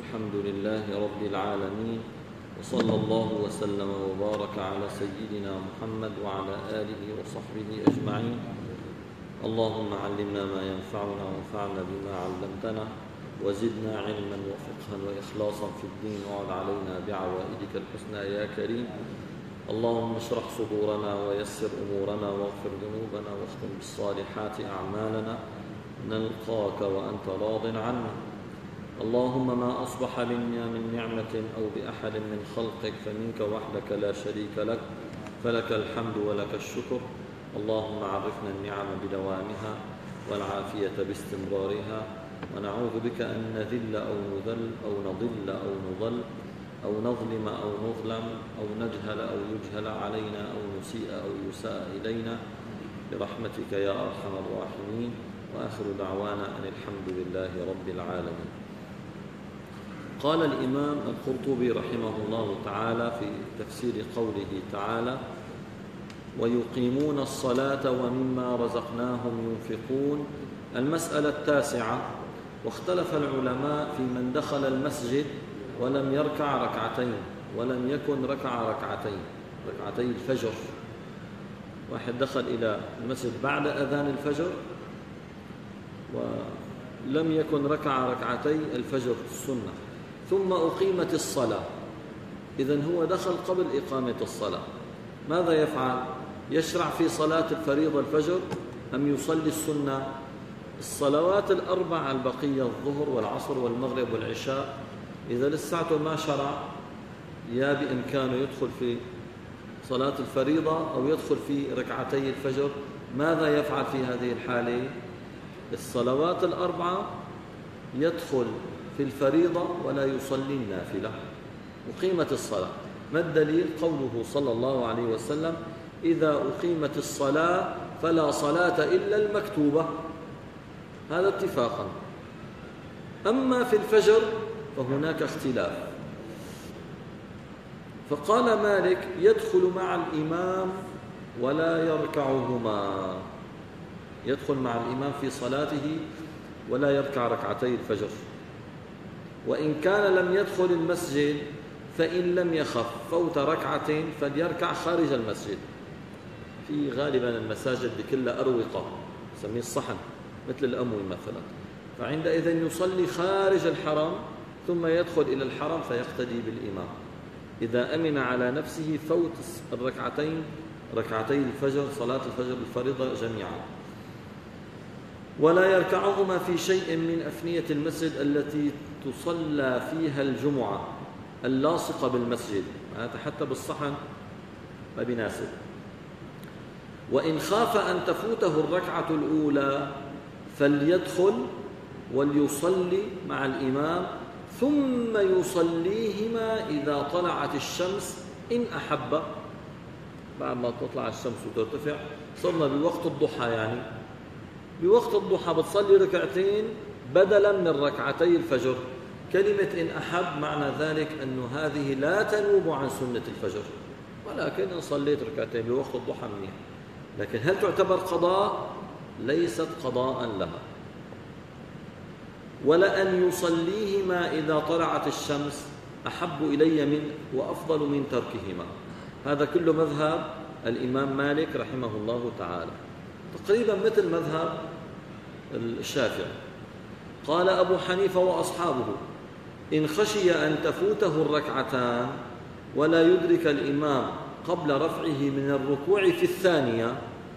الحمد لله رب العالمين، وصلى الله وسلم وبارك على سيدنا محمد وعلى آله وصحبه أجمعين. اللهم علمنا ما ينفعنا وانفعنا بما علمتنا، وزدنا علما وفقها وإخلاصا في الدين، وعد علينا بعوائدك الحسنى يا كريم. اللهم اشرح صدورنا ويسر أمورنا واغفر ذنوبنا واختم بالصالحات أعمالنا، نلقاك وأنت راض عنا. اللهم ما أصبح منا من نعمة أو بأحد من خلقك فمنك وحدك لا شريك لك، فلك الحمد ولك الشكر. اللهم عرفنا النعم بدوامها والعافية باستمرارها، ونعوذ بك أن نذل أو نذل أو نضل أو نضل أو نظلم أو نظلم أو نجهل أو يجهل علينا أو نسيء أو يساء إلينا برحمتك يا أرحم الراحمين. وآخر دعوانا أن الحمد لله رب العالمين. قال الإمام القرطبي رحمه الله تعالى في تفسير قوله تعالى: ويقيمون الصلاة ومما رزقناهم ينفقون، المسألة 9. واختلف العلماء في من دخل المسجد ولم يركع ركعتين ولم يكن ركع ركعتي الفجر. واحد دخل إلى المسجد بعد أذان الفجر ولم يكن ركع ركعتي الفجر السنة، ثم أقيمت الصلاة، إذن هو دخل قبل إقامة الصلاة، ماذا يفعل؟ يشرع في صلاة الفريضة الفجر أم يصلي السنة؟ الصلوات الأربع البقية الظهر والعصر والمغرب والعشاء، إذا لساته ما شرع، يا بإمكانه يدخل في صلاة الفريضة أو يدخل في ركعتي الفجر. ماذا يفعل في هذه الحالة؟ الصلوات الأربعة يدخل في الفريضة ولا يصلي النافلة. أقيمت الصلاة، ما الدليل؟ قوله صلى الله عليه وسلم: إذا أقيمت الصلاة فلا صلاة إلا المكتوبة، هذا اتفاقا. أما في الفجر فهناك اختلاف، فقال مالك: يدخل مع الإمام ولا يركعهما، يدخل مع الإمام في صلاته ولا يركع ركعتي الفجر. وإن كان لم يدخل المسجد فإن لم يخف فوت ركعتين فليركع خارج المسجد. في غالبا المساجد بكلها أروقة نسميه الصحن مثل الأموي مثلا، فعندئذ يصلي خارج الحرم ثم يدخل إلى الحرم فيقتدي بالإمام إذا أمن على نفسه فوت ركعتي الفجر، صلاة الفجر الفريضة جميعا. ولا يركعهما في شيء من أفنية المسجد التي تصلى فيها الجمعة اللاصقة بالمسجد، حتى بالصحن ما بيناسب. وإن خاف أن تفوته الركعة الأولى فليدخل وليصلي مع الإمام ثم يصليهما إذا طلعت الشمس إن أحب. بعد ما تطلع الشمس وترتفع، صرنا بوقت الضحى، يعني بوقت الضحى بتصلي ركعتين بدلا من ركعتي الفجر. كلمة إن أحب معنى ذلك أن هذه لا تنوب عن سنة الفجر، ولكن إن صليت ركعتين بوقت الضحى منيح، لكن هل تعتبر قضاء؟ ليست قضاء لها. ولأن يصليهما إذا طلعت الشمس أحب إلي من وأفضل من تركهما. هذا كله مذهب الإمام مالك رحمه الله تعالى، تقريبا مثل مذهب الشافعي. قال أبو حنيفة وأصحابه: إن خشي أن تفوته الركعتان ولا يدرك الإمام قبل رفعه من الركوع في الثانية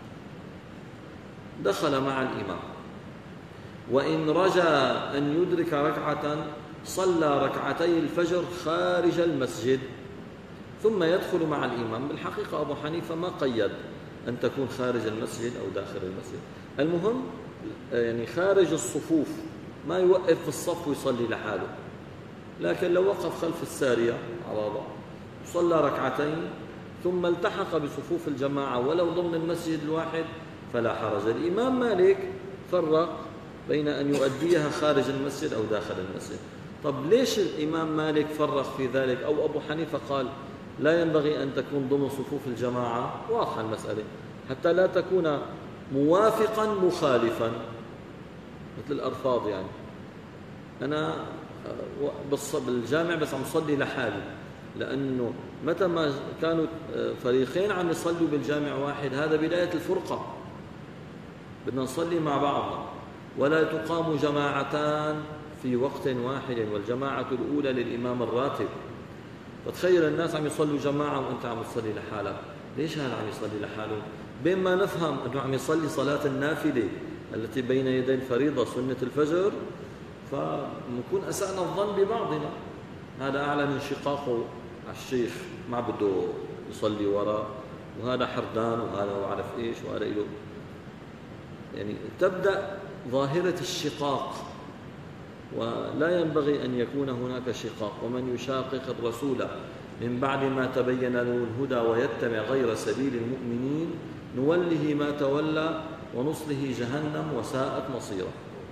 دخل مع الإمام، وإن رجا أن يدرك ركعة صلى ركعتي الفجر خارج المسجد ثم يدخل مع الإمام. بالحقيقة أبو حنيفة ما قيد أن تكون خارج المسجد أو داخل المسجد، المهم يعني خارج الصفوف، ما يوقف في الصف ويصلي لحاله، لكن لو وقف خلف السارية على بعض صلى ركعتين ثم التحق بصفوف الجماعة ولو ضمن المسجد الواحد فلا حرج. الإمام مالك فرق بين أن يؤديها خارج المسجد أو داخل المسجد. طب ليش الإمام مالك فرق في ذلك؟ أو أبو حنيفة قال لا ينبغي أن تكون ضمن صفوف الجماعة؟ واضحة المسألة، حتى لا تكون موافقا مخالفا مثل الأرفاض. يعني أنا بالجامع بس عم صلي لحالي، لأنه متى ما كانوا فريقين عم يصلوا بالجامع واحد هذا بداية الفرقة، بدنا نصلي مع بعضنا. ولا تقام جماعتان في وقت واحد، والجماعة الأولى للإمام الراتب. فتخيل الناس عم يصلوا جماعة وأنت عم تصلي لحالك، ليش هذا عم يصلي لحاله؟ بين ما نفهم أنه عم يصلي صلاة النافلة التي بين يدي الفريضة سنة الفجر، فنكون أسأنا الظن ببعضنا. هذا أعلن انشقاقه على الشيخ، ما بده يصلي وراء، وهذا حردان، وهذا ما بعرف إيش، وهذا له يعني تبدأ ظاهرة الشقاق، ولا ينبغي أن يكون هناك شقاق. ومن يشاقق الرسول من بعد ما تبين له الهدى ويتبع غير سبيل المؤمنين نوله ما تولى ونصله جهنم وساءت مصيره.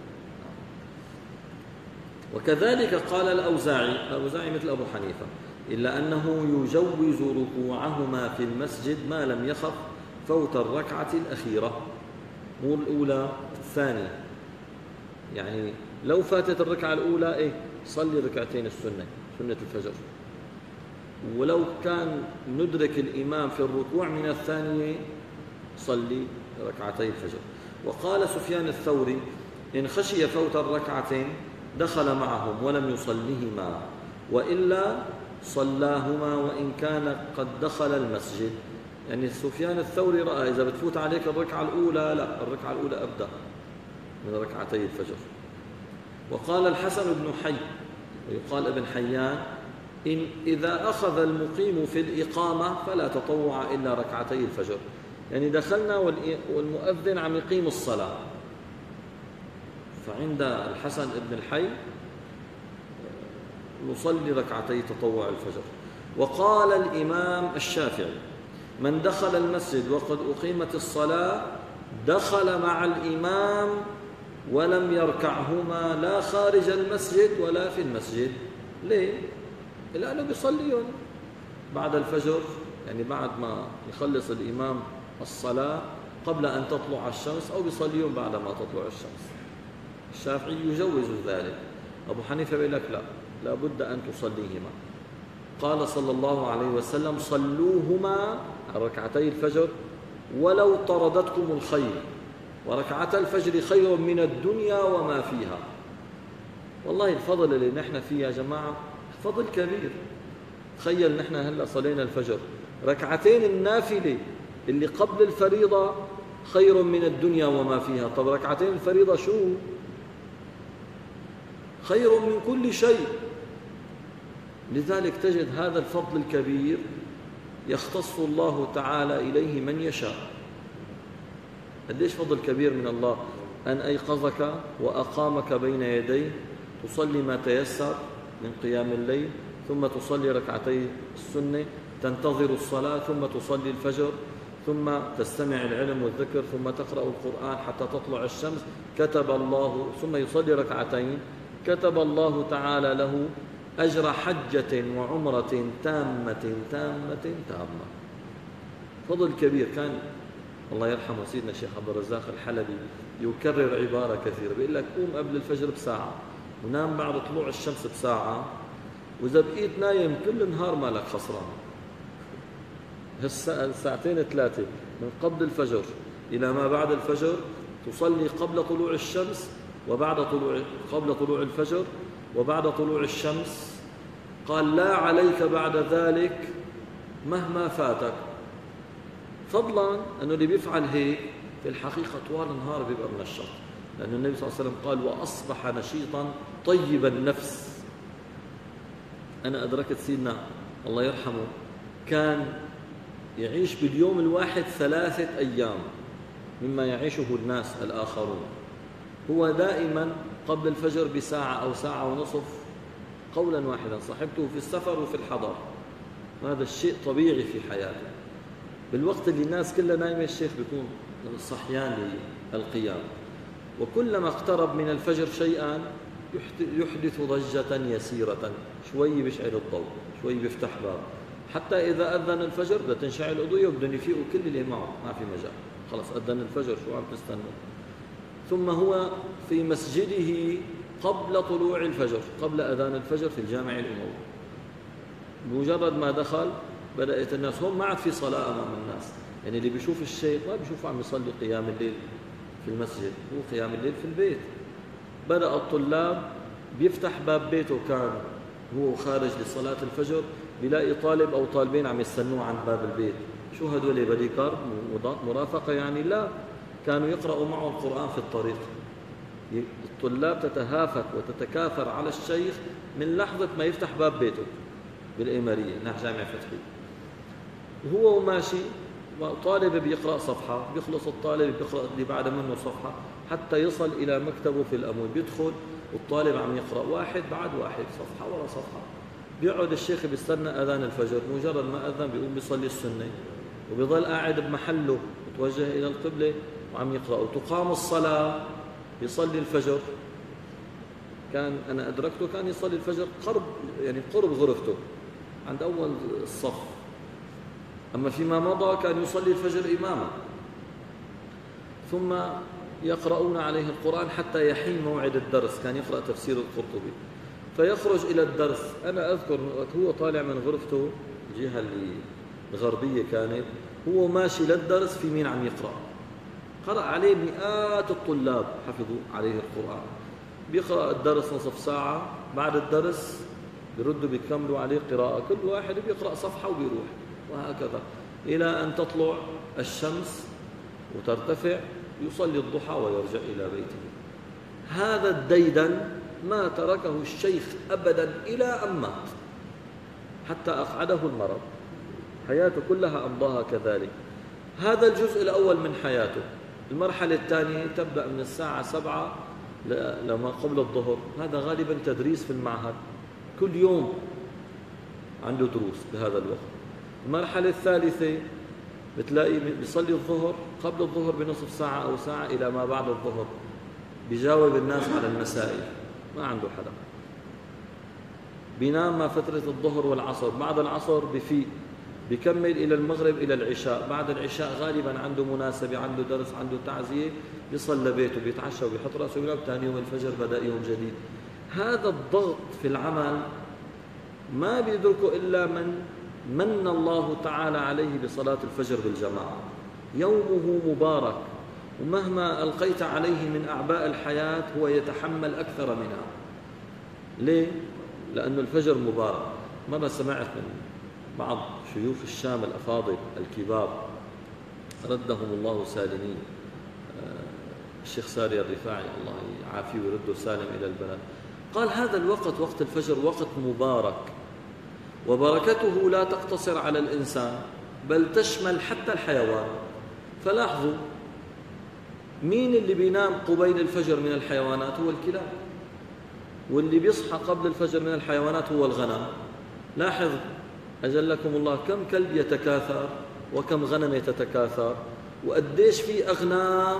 وكذلك قال الأوزاعي مثل أبو حنيفة، إلا أنه يجوز ركوعهما في المسجد ما لم يخف فوت الركعة الأخيرة، مو الأولى الثانية. يعني لو فاتت الركعة الأولى صلي ركعتين السنة، سنة الفجر. ولو كان ندرك الإمام في الركوع من الثانية صلي ركعتي الفجر. وقال سفيان الثوري إن خشي فوت الركعتين دخل معهم ولم يصليهما، وإلا صلاهما وإن كان قد دخل المسجد. يعني سفيان الثوري رأى إذا بتفوت عليك الركعة الأولى، لا، الركعة الأولى أبدأ من ركعتي الفجر. وقال الحسن بن حي ويقال ابن حيان إذا أخذ المقيم في الإقامة فلا تطوع إلا ركعتي الفجر. يعني دخلنا والمؤذن عم يقيم الصلاة، فعند الحسن بن الحي نصلي ركعتي تطوع الفجر. وقال الإمام الشافعي من دخل المسجد وقد أقيمت الصلاة دخل مع الإمام ولم يركعهما لا خارج المسجد ولا في المسجد. ليه؟ لأنه بيصليهم بعد الفجر، يعني بعد ما يخلص الإمام الصلاة قبل أن تطلع الشمس، أو بيصليهم بعد ما تطلع الشمس. الشافعي يجوز ذلك. أبو حنيفة بيقول لك لا، لابد أن تصليهما. قال صلى الله عليه وسلم صلوهما ركعتي الفجر ولو طردتكم الخيل، وركعتا الفجر خير من الدنيا وما فيها. والله الفضل اللي نحن فيه يا جماعة فضل كبير. تخيل نحن هلأ صلينا الفجر، ركعتين النافلة اللي قبل الفريضة خير من الدنيا وما فيها. طب ركعتين الفريضة شو؟ خير من كل شيء. لذلك تجد هذا الفضل الكبير يختص الله تعالى إليه من يشاء. قديش فضل كبير من الله أن أيقظك وأقامك بين يديه تصلي ما تيسر من قيام الليل، ثم تصلي ركعتي السنة، تنتظر الصلاة، ثم تصلي الفجر، ثم تستمع العلم والذكر، ثم تقرأ القرآن حتى تطلع الشمس. كتب الله، ثم يصلي ركعتين، كتب الله تعالى له أجر حجة وعمرة تامة تامة تامة. فضل كبير. كان الله يرحمه سيدنا الشيخ عبد الرزاق الحلبي يكرر عبارة كثيرة، بيقول لك قوم قبل الفجر بساعة ونام بعد طلوع الشمس بساعة، وإذا بقيت نايم كل النهار مالك خسران. الساعتين 3 من قبل الفجر إلى ما بعد الفجر تصلي قبل طلوع الشمس قبل طلوع الفجر وبعد طلوع الشمس. قال لا عليك بعد ذلك مهما فاتك، فضلا أنه اللي بيفعل هيك في الحقيقة طوال النهار بيبقى منشط، لأن النبي صلى الله عليه وسلم قال وأصبح نشيطا طيب النفس. أنا أدركت سيدنا الله يرحمه كان يعيش باليوم الواحد 3 أيام مما يعيشه الناس الآخرون. هو دائما قبل الفجر بساعة أو ساعة ونصف قولا واحدا، صاحبته في السفر وفي الحضر. هذا الشيء طبيعي في حياته. بالوقت اللي الناس كلها نايمة الشيخ بيكون صحيان للقيام. وكلما اقترب من الفجر شيئا يحدث ضجة يسيرة، شوي بيشعل الضوء، شوي بيفتح باب، حتى إذا أذن الفجر بدها تنشعل الأضوية وبدهم يفيقوا كل اللي معه، ما في مجال، خلص أذن الفجر شو عم تستنوا. ثم هو في مسجده قبل طلوع الفجر، قبل أذان الفجر في الجامع الأموي. بمجرد ما دخل بدأت الناس، هم ما عاد في صلاة أمام الناس، يعني اللي بيشوف الشيخ ما بيشوفه عم يصلي قيام الليل في المسجد، هو قيام الليل في البيت. بدأ الطلاب بيفتح باب بيته، كان هو خارج لصلاة الفجر بيلاقي طالب أو طالبين عم يستنوه عند باب البيت. شو هدول بديكار مرافقة يعني؟ لا، كانوا يقرأوا معه القرآن في الطريق. الطلاب تتهافت وتتكاثر على الشيخ من لحظة ما يفتح باب بيته بالإمارية نحو جامع فتحي، وهو ماشي طالب بيقرأ صفحة، بيخلص الطالب بيقرأ اللي بعد منه صفحة حتى يصل إلى مكتبه في الأموي. بيدخل والطالب عم يقرأ واحد بعد واحد، صفحة ورا صفحة. بيقعد الشيخ بيستنى أذان الفجر، مجرد ما أذن بيقوم بيصلي السنة وبيظل قاعد بمحله متوجه إلى القبلة وعم يقرأ. وتقام الصلاة يصلي الفجر. كان أنا أدركته كان يصلي الفجر قرب غرفته عند أول الصف، أما فيما مضى كان يصلي الفجر إماما، ثم يقرؤون عليه القرآن حتى يحين موعد الدرس. كان يقرأ تفسير القرطبي فيخرج إلى الدرس. أنا أذكر هو طالع من غرفته الجهة الغربية كانت، هو ماشي للدرس في مين عم يقرأ. قرأ عليه مئات الطلاب حفظوا عليه القرآن. بيقرأ الدرس نصف ساعة، بعد الدرس بيردوا بيكملوا عليه قراءة، كل واحد بيقرأ صفحة وبيروح، وهكذا إلى أن تطلع الشمس وترتفع، يصلي الضحى ويرجع إلى بيته. هذا الديدن ما تركه الشيخ أبدا إلى أن مات، حتى أقعده المرض. حياته كلها أمضاها كذلك. هذا الجزء الأول من حياته. المرحلة الثانية تبدأ من الساعة 7 لما قبل الظهر، هذا غالبا تدريس في المعهد، كل يوم عنده دروس بهذا الوقت. المرحلة الثالثة بتلاقي بيصلي الظهر، قبل الظهر بنصف ساعة أو ساعة إلى ما بعد الظهر، بيجاوب الناس على المسائل، ما عنده حدا. بينام ما فترة الظهر والعصر، بعد العصر بفيق بيكمل إلى المغرب إلى العشاء. بعد العشاء غالبا عنده مناسبة، عنده درس، عنده تعزية، بيصل لبيته بيتعشى وبيحط رأسه وينام. ثاني يوم الفجر بدأ يوم جديد. هذا الضغط في العمل ما بيدركه إلا من الله تعالى عليه بصلاة الفجر بالجماعة. يومه مبارك، ومهما ألقيت عليه من أعباء الحياة هو يتحمل أكثر منها. ليه؟ لأن الفجر مبارك. مرة سمعت من بعض شيوخ الشام الأفاضل الكبار ردهم الله سالمين، الشيخ ساري الرفاعي الله يعافيه ويرده سالم إلى البلد، قال هذا الوقت وقت الفجر وقت مبارك، وبركته لا تقتصر على الإنسان بل تشمل حتى الحيوان. فلاحظوا مين اللي بينام قبيل الفجر من الحيوانات؟ هو الكلاب. واللي بيصحى قبل الفجر من الحيوانات هو الغنم. لاحظ أجلكم الله كم كلب يتكاثر وكم غنم تتكاثر، وقديش في أغنام.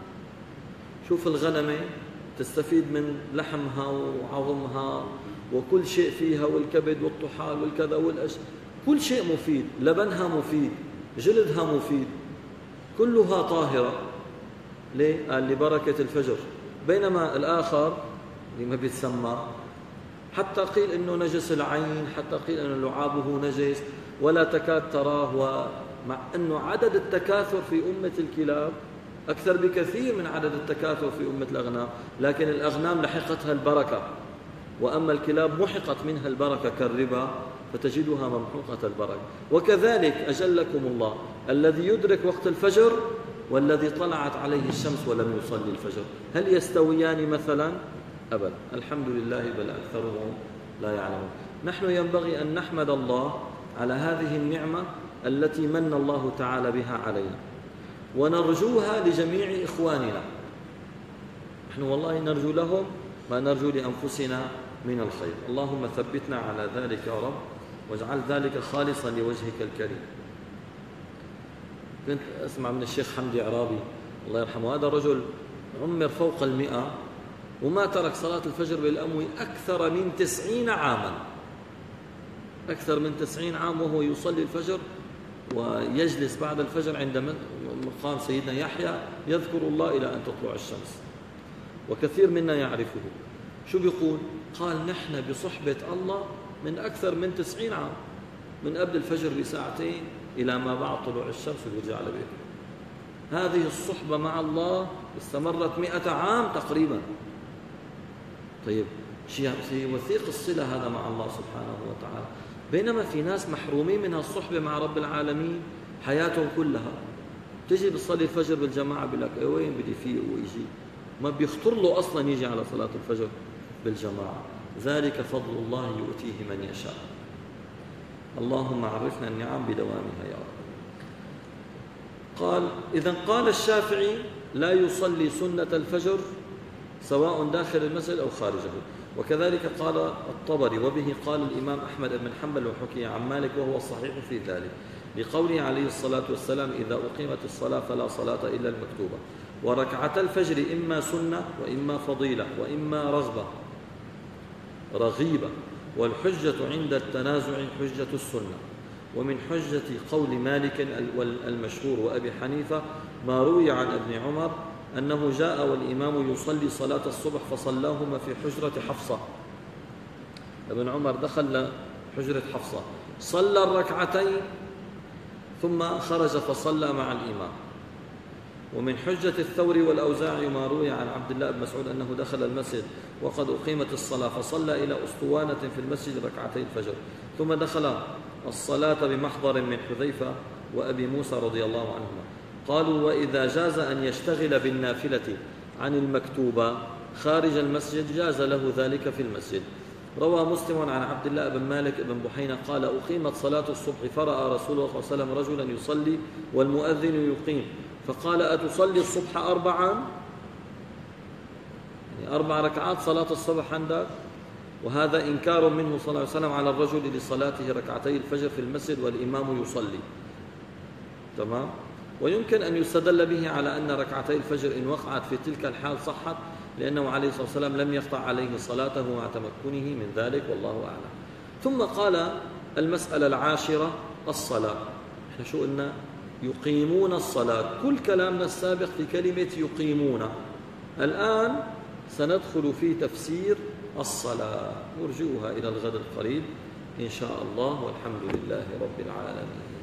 شوف الغنمة تستفيد من لحمها وعظمها وكل شيء فيها، والكبد والطحال والكذا كل شيء مفيد، لبنها مفيد، جلدها مفيد، كلها طاهرة. ليه؟ قال لبركة الفجر. بينما الآخر اللي ما بيتسمى حتى قيل إنه نجس العين، حتى قيل إنه لعابه نجس، ولا تكاد تراه. ومع أنه عدد التكاثر في أمة الكلاب أكثر بكثير من عدد التكاثر في أمة الأغنام، لكن الأغنام لحقتها البركة، وأما الكلاب محقت منها البركة كالربا، فتجدها ممحوقة البركة. وكذلك أجلكم الله الذي يدرك وقت الفجر والذي طلعت عليه الشمس ولم يصلي الفجر، هل يستويان مثلا؟ أبدا، الحمد لله، بل أكثرهم لا يعلمون. نحن ينبغي أن نحمد الله على هذه النعمة التي من الله تعالى بها علينا، ونرجوها لجميع إخواننا. نحن والله نرجو لهم ما نرجو لأنفسنا من الخير. اللهم ثبتنا على ذلك يا رب، واجعل ذلك خالصا لوجهك الكريم. كنت أسمع من الشيخ حمدي عرابي الله يرحمه، هذا رجل عمر فوق 100 وما ترك صلاة الفجر بالأموي أكثر من 90 عاما، أكثر من 90 عام وهو يصلي الفجر ويجلس بعد الفجر عند مقام سيدنا يحيى يذكر الله إلى أن تطلع الشمس، وكثير منا يعرفه. شو بيقول؟ قال نحن بصحبة الله من أكثر من 90 عام، من قبل الفجر بساعتين إلى ما بعد طلوع الشمس ويرجع على بيته. هذه الصحبة مع الله استمرت 100 عام تقريبا. طيب شيء وثيق الصلة هذا مع الله سبحانه وتعالى، بينما في ناس محرومين من الصحبة مع رب العالمين حياتهم كلها. تجي بتصلي الفجر بالجماعة بيقول لك وين بدي فيه ويجي، ما بيخطر له أصلا يجي على صلاة الفجر بالجماعة. ذلك فضل الله يؤتيه من يشاء. اللهم عرفنا النعم بدوامها يا رب. قال إذن قال الشافعي لا يصلي سنة الفجر سواء داخل المسجد أو خارجه، وكذلك قال الطبري، وبه قال الإمام أحمد بن حنبل وحكي عن مالك وهو الصحيح في ذلك، لقوله عليه الصلاة والسلام إذا أقيمت الصلاة فلا صلاة إلا المكتوبة، وركعتا الفجر إما سنة وإما فضيلة وإما رغيبة، والحجة عند التنازع حجة السنة. ومن حجة قول مالك المشهور وأبي حنيفة ما روي عن ابن عمر أنه جاء والإمام يصلي صلاة الصبح فصلاهما في حجرة حفصة. ابن عمر دخل حجرة حفصة صلى الركعتين ثم خرج فصلى مع الإمام. ومن حجة الثوري والأوزاعي ما روي عن عبد الله بن مسعود أنه دخل المسجد وقد أقيمت الصلاة فصلى إلى أسطوانة في المسجد ركعتي الفجر، ثم دخل الصلاة بمحضر من حذيفة وأبي موسى رضي الله عنهما. قالوا وإذا جاز أن يشتغل بالنافلة عن المكتوبة خارج المسجد جاز له ذلك في المسجد. روى مسلم عن عبد الله بن مالك بن بحينة قال أقيمت صلاة الصبح فرأى رسول الله صلى الله عليه وسلم رجلا يصلي والمؤذن يقيم، فقال أتصلي الصبح 4 يعني 4 ركعات صلاة الصبح عندك؟ وهذا إنكار منه صلى الله عليه وسلم على الرجل لصلاته ركعتي الفجر في المسجد والإمام يصلي. تمام؟ ويمكن أن يستدل به على أن ركعتي الفجر إن وقعت في تلك الحال صحت، لأنه عليه الصلاة والسلام لم يقطع عليه صلاته مع تمكنه من ذلك، والله أعلم. ثم قال المسألة العاشرة الصلاة. احنا شو قلنا؟ يقيمون الصلاة. كل كلامنا السابق في كلمة يقيمون. الآن سندخل في تفسير الصلاة، نرجئها إلى الغد القريب إن شاء الله، والحمد لله رب العالمين.